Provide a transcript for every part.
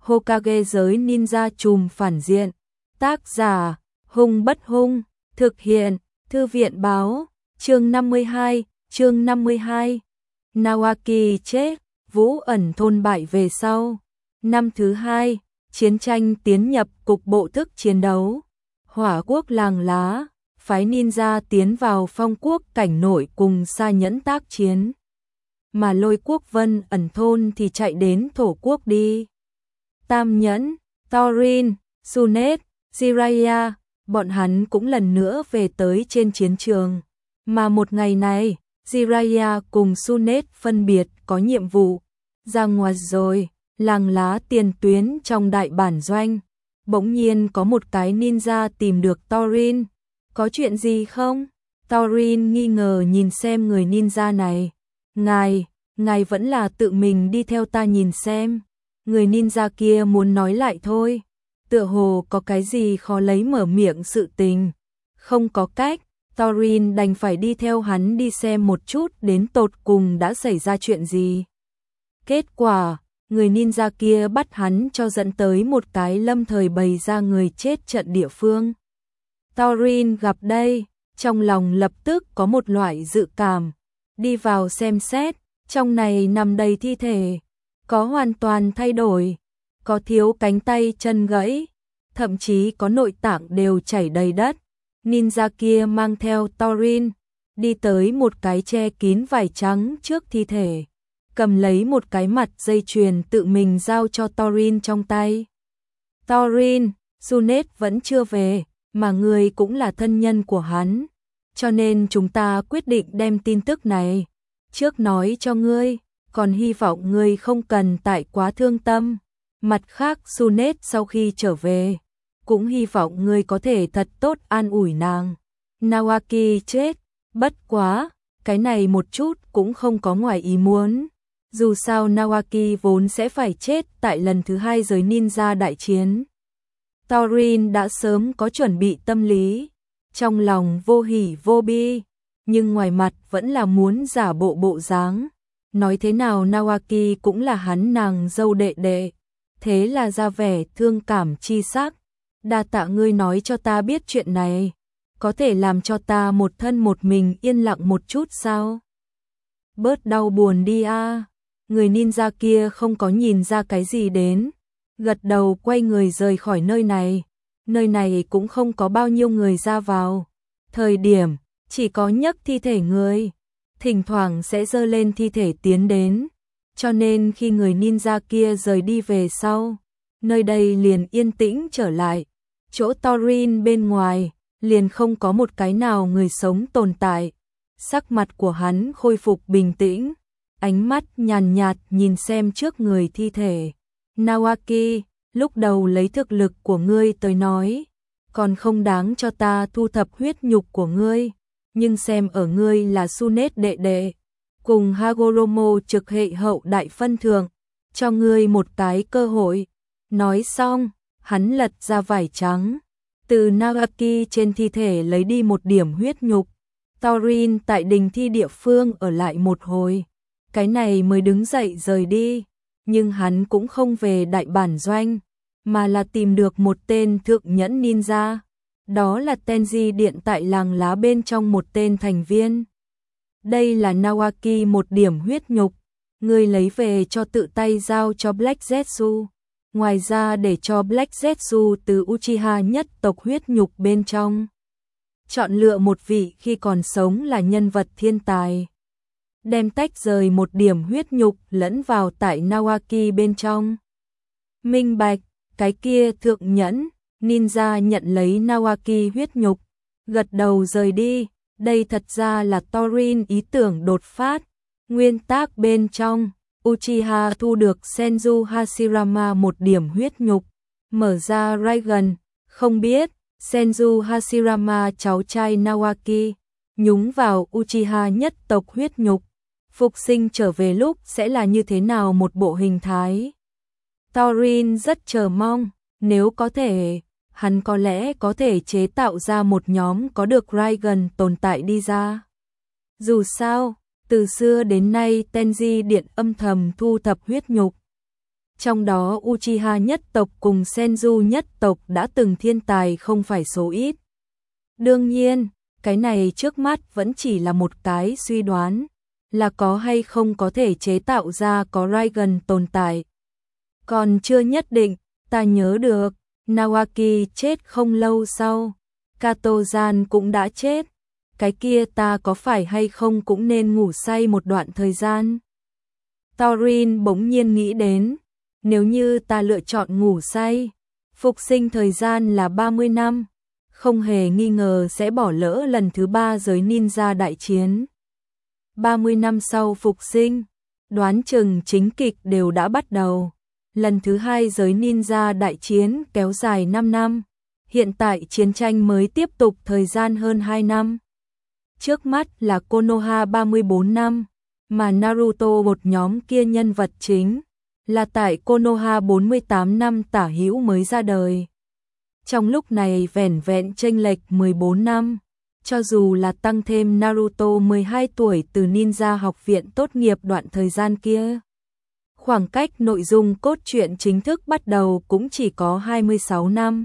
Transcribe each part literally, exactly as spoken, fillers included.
Hokage giới ninja trùm phản diện. Tác giả, Hung Bất Hung, thực hiện, Thư viện báo, chương năm mươi hai, chương năm mươi hai. Nawaki chết, Vũ Ẩn thôn bại về sau. Năm thứ hai, chiến tranh tiến nhập cục bộ thức chiến đấu. Hỏa quốc làng lá, phái ninja tiến vào phong quốc cảnh nổi cùng Sa Nhẫn tác chiến. Mà Lôi quốc Vân Ẩn thôn thì chạy đến Thổ quốc đi. Tam Nhẫn, Thorin, Sunnet, Jiraiya, bọn hắn cũng lần nữa về tới trên chiến trường. Mà một ngày này, Jiraiya cùng Sunnet phân biệt có nhiệm vụ. Ra ngoài rồi, làng lá tiền tuyến trong đại bản doanh. Bỗng nhiên có một cái ninja tìm được Thorin. Có chuyện gì không? Thorin nghi ngờ nhìn xem người ninja này. Ngài, ngài vẫn là tự mình đi theo ta nhìn xem. Người ninja kia muốn nói lại thôi. Tựa hồ có cái gì khó lấy mở miệng sự tình. Không có cách, Thorin đành phải đi theo hắn đi xem một chút đến tột cùng đã xảy ra chuyện gì. Kết quả, người ninja kia bắt hắn cho dẫn tới một cái lâm thời bày ra người chết trận địa phương. Thorin gặp đây, trong lòng lập tức có một loại dự cảm. Đi vào xem xét, trong này nằm đầy thi thể. Có hoàn toàn thay đổi, có thiếu cánh tay chân gãy, thậm chí có nội tạng đều chảy đầy đất. Ninja kia mang theo Thorin, đi tới một cái che kín vải trắng trước thi thể, cầm lấy một cái mặt dây chuyền tự mình giao cho Thorin trong tay. Thorin, Sunnet vẫn chưa về, mà ngươi cũng là thân nhân của hắn, cho nên chúng ta quyết định đem tin tức này trước nói cho ngươi. Còn hy vọng ngươi không cần tại quá thương tâm. Mặt khác Sunnet sau khi trở về, cũng hy vọng ngươi có thể thật tốt an ủi nàng. Nawaki chết, bất quá, cái này một chút cũng không có ngoài ý muốn. Dù sao Nawaki vốn sẽ phải chết tại lần thứ hai giới ninja đại chiến. Thorin đã sớm có chuẩn bị tâm lý, trong lòng vô hỉ vô bi, nhưng ngoài mặt vẫn là muốn giả bộ bộ dáng. Nói thế nào Nawaki cũng là hắn nàng dâu đệ đệ, thế là ra vẻ thương cảm chi sắc. Đa tạ ngươi nói cho ta biết chuyện này, có thể làm cho ta một thân một mình yên lặng một chút sao? Bớt đau buồn đi a. Người ninja kia không có nhìn ra cái gì đến, gật đầu quay người rời khỏi nơi này. Nơi này cũng không có bao nhiêu người ra vào. Thời điểm chỉ có nhấc thi thể người, thỉnh thoảng sẽ dơ lên thi thể tiến đến, cho nên khi người ninja kia rời đi về sau, nơi đây liền yên tĩnh trở lại. Chỗ Thorin bên ngoài, liền không có một cái nào người sống tồn tại. Sắc mặt của hắn khôi phục bình tĩnh, ánh mắt nhàn nhạt nhìn xem trước người thi thể. Nawaki, lúc đầu lấy thực lực của ngươi tới nói, còn không đáng cho ta thu thập huyết nhục của ngươi. Nhưng xem ở ngươi là Sunnet đệ đệ, cùng Hagoromo trực hệ hậu đại phân thượng, cho ngươi một cái cơ hội. Nói xong, hắn lật ra vải trắng, từ Nawaki trên thi thể lấy đi một điểm huyết nhục. Thorin tại đình thi địa phương ở lại một hồi, cái này mới đứng dậy rời đi. Nhưng hắn cũng không về đại bản doanh, mà là tìm được một tên thượng nhẫn ninja. Đó là Tenji điện tại làng lá bên trong một tên thành viên. Đây là Nawaki một điểm huyết nhục, ngươi lấy về cho tự tay giao cho Black Zetsu. Ngoài ra để cho Black Zetsu từ Uchiha nhất tộc huyết nhục bên trong chọn lựa một vị khi còn sống là nhân vật thiên tài. Đem tách rời một điểm huyết nhục lẫn vào tại Nawaki bên trong. Minh bạch, cái kia thượng nhẫn ninja nhận lấy Nawaki huyết nhục, gật đầu rời đi. Đây thật ra là Thorin ý tưởng đột phát. Nguyên tác bên trong, Uchiha thu được Senju Hashirama một điểm huyết nhục, mở ra Raigan, không biết Senju Hashirama cháu trai Nawaki nhúng vào Uchiha nhất tộc huyết nhục, phục sinh trở về lúc sẽ là như thế nào một bộ hình thái. Thorin rất chờ mong, nếu có thể, hắn có lẽ có thể chế tạo ra một nhóm có được Raigan tồn tại đi ra. Dù sao, từ xưa đến nay Tenji điện âm thầm thu thập huyết nhục, Trong đó Uchiha nhất tộc cùng Senju nhất tộc đã từng thiên tài không phải số ít. Đương nhiên, cái này trước mắt vẫn chỉ là một cái suy đoán, là có hay không có thể chế tạo ra có Raiden tồn tại. Còn chưa nhất định, ta nhớ được, Nawaki chết không lâu sau, Kato-gian cũng đã chết, cái kia ta có phải hay không cũng nên ngủ say một đoạn thời gian. Taurin bỗng nhiên nghĩ đến, nếu như ta lựa chọn ngủ say, phục sinh thời gian là ba mươi năm, không hề nghi ngờ sẽ bỏ lỡ lần thứ ba giới ninja đại chiến. ba mươi năm sau phục sinh, đoán chừng chính kịch đều đã bắt đầu. Lần thứ hai giới ninja đại chiến kéo dài năm năm, hiện tại chiến tranh mới tiếp tục thời gian hơn hai năm. Trước mắt là Konoha ba mươi bốn năm, mà Naruto một nhóm kia nhân vật chính, là tại Konoha bốn mươi tám năm tả hữu mới ra đời. Trong lúc này vẻn vẹn chênh lệch mười bốn năm, cho dù là tăng thêm Naruto mười hai tuổi từ ninja học viện tốt nghiệp đoạn thời gian kia. Khoảng cách nội dung cốt truyện chính thức bắt đầu cũng chỉ có hai mươi sáu năm.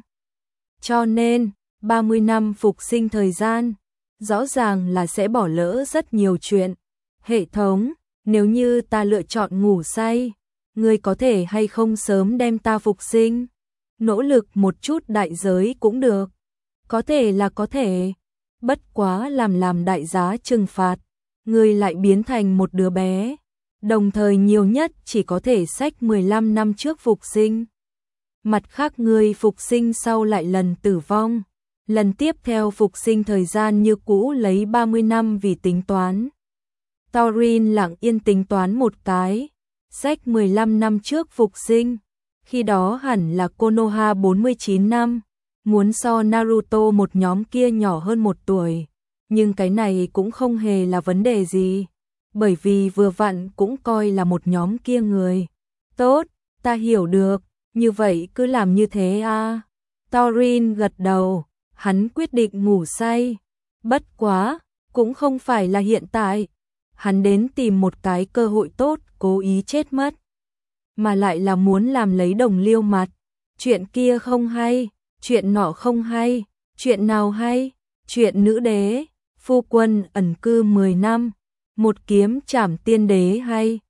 Cho nên, ba mươi năm phục sinh thời gian, rõ ràng là sẽ bỏ lỡ rất nhiều chuyện. Hệ thống, nếu như ta lựa chọn ngủ say, ngươi có thể hay không sớm đem ta phục sinh? Nỗ lực một chút đại giới cũng được. Có thể là có thể. Bất quá làm làm đại giá trừng phạt, ngươi lại biến thành một đứa bé. Đồng thời nhiều nhất chỉ có thể xách mười lăm năm trước phục sinh. Mặt khác ngươi phục sinh sau lại lần tử vong. Lần tiếp theo phục sinh thời gian như cũ lấy ba mươi năm vì tính toán. Taurin lặng yên tính toán một cái. Xách mười lăm năm trước phục sinh. Khi đó hẳn là Konoha bốn mươi chín năm. Muốn so Naruto một nhóm kia nhỏ hơn một tuổi. Nhưng cái này cũng không hề là vấn đề gì. Bởi vì vừa vặn cũng coi là một nhóm kia người. Tốt, ta hiểu được, như vậy cứ làm như thế à. Taurin gật đầu, hắn quyết định ngủ say. Bất quá, cũng không phải là hiện tại. Hắn đến tìm một cái cơ hội tốt, cố ý chết mất. Mà lại là muốn làm lấy đồng liêu mặt. Chuyện kia không hay, chuyện nọ không hay, chuyện nào hay, chuyện nữ đế, phu quân ẩn cư mười năm. Một kiếm trảm tiên đế hay,